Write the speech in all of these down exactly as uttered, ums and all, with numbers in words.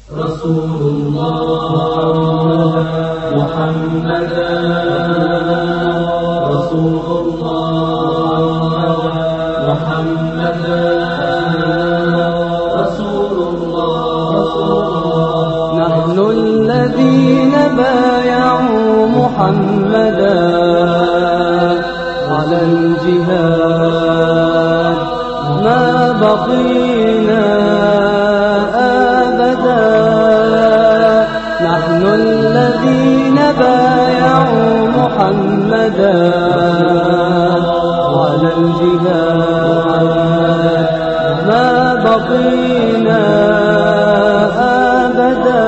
رسول الله محمدا رسول الله محمدا رسول الله. نحن الذين بايعوا محمدا على الجهاد ما بقينا أبدا. نحن الذين بايعوا محمدا على الجهاد ما بقينا أبدا.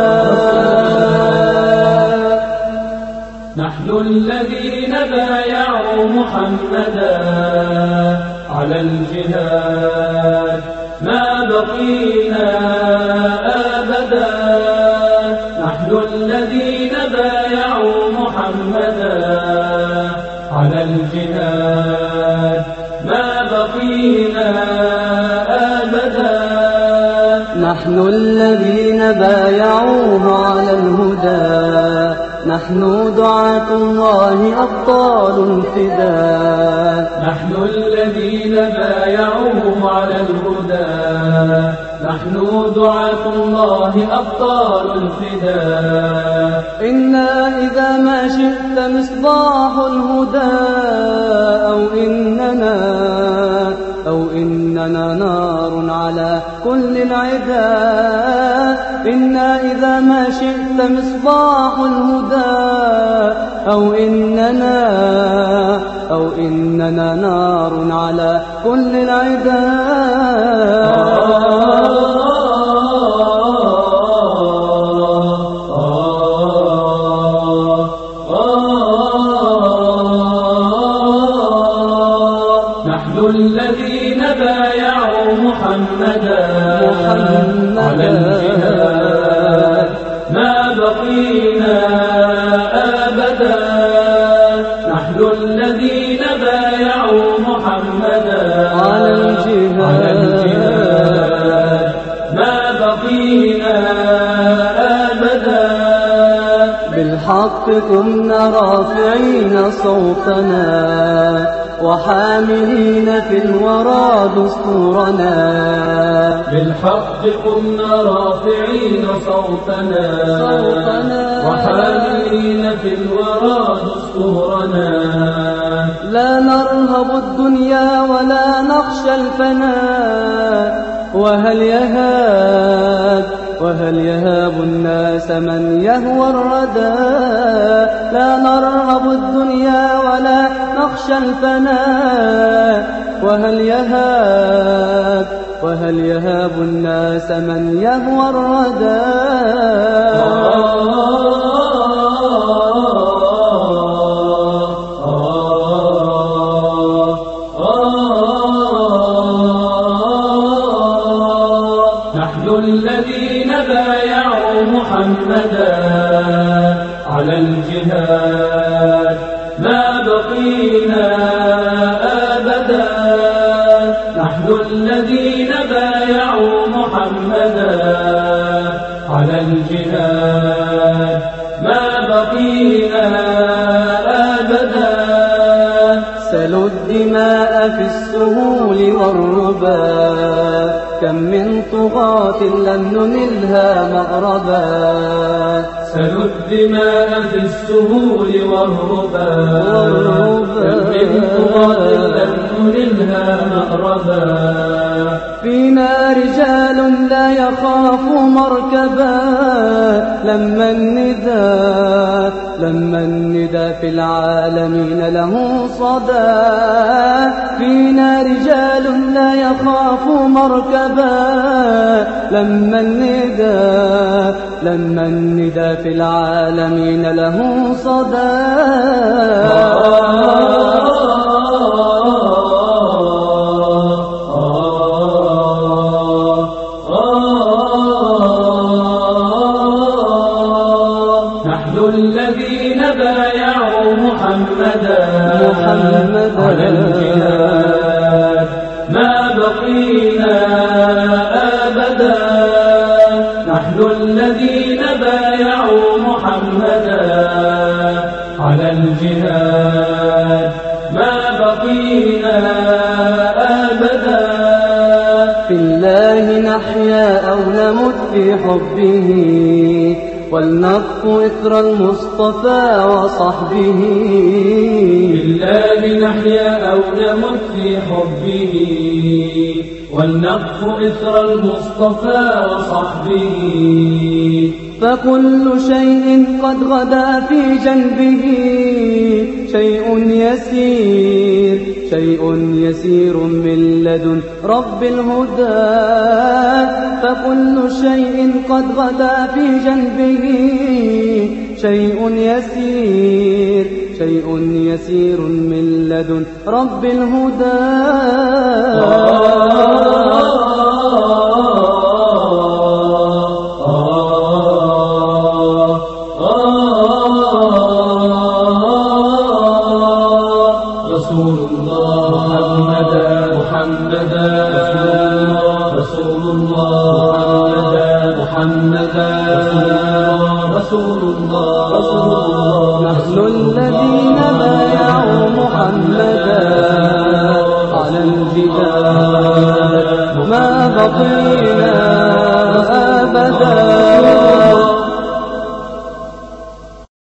نحن الذين بايعوا محمدا على الجهاد ما بقينا أبدا. نحن الذين بايعوا محمدا على الجهاد ما بقينا أبدا. نحن الذين بايعوه على الهدى. نحن دعاة الله أبطال الفداء. نحن الذين بايعوه على الهدى. نحن دعاة الله أبطال الفداء. إنا إذا ما شئت مصباح الهدى أو إننا أو إننا نار على كل العداء. إنا إذا ما شئت مصباح الهدى أو إننا أو إننا نار على كل العداء. نحن الذين بايعوا محمدا على الجهاد ما بقينا أبدا. نحن الذين بايعوا محمدا على الجهاد ما بقينا أبدا. بالحق كنا رافعين صوتنا وحاملين في الورى دستورنا. بالحق قمنا رافعين صوتنا, صوتنا وحاملين في الورى دستورنا. لا نرهب الدنيا ولا نخشى الفناء. وهل يهاب وهل يهاب الناس من يهوى الردى. لا نرهب الدنيا ولا نخشى الفناء. وهل يهاب وهل يهاب الناس من يهوى الردى. نحن الذين بايعوا محمدا على الجهاد ما بقينا أبدا. نحن الذين بايعوا محمدا على الجهاد ما بقينا أبدا. سلوا الدماء في السهول والربا. كم من طغاة لم ننلها مأربا. سلوا الدماء في السهول والربا. كم من طغاة لم ننلها مأربا. فينا رجال لا يخافوا مركبا. لما النداء لما النداء في العالمين له صدى. فينا رجال لا يخافوا مركبا. لما النداء لما النداء في العالمين له صدى. نحن الذين بايعوا محمدا على الجهاد ما بقينا أبدا. نحن الذين بايعوا محمدا على الجهاد ما بقينا أبدا. في الله نحيا أو نمت في حبه ولنقف إثر المصطفى وصحبه. بالله نحيا أو نمت في حبه ولنقف إثر المصطفى وصحبه. فكل شيء قد غدا في جنبه شيء يسير شيء يسير من لدن رب الهدى. فكل شيء قد غدا في جنبه شيء يسير شيء يسير من لدن رب الهدى. رسول الله محمدا محمدا رسول الله محمدا رسول الله. نحن الذين بايعوا محمدا على الجهاد ما بقينا أبدا.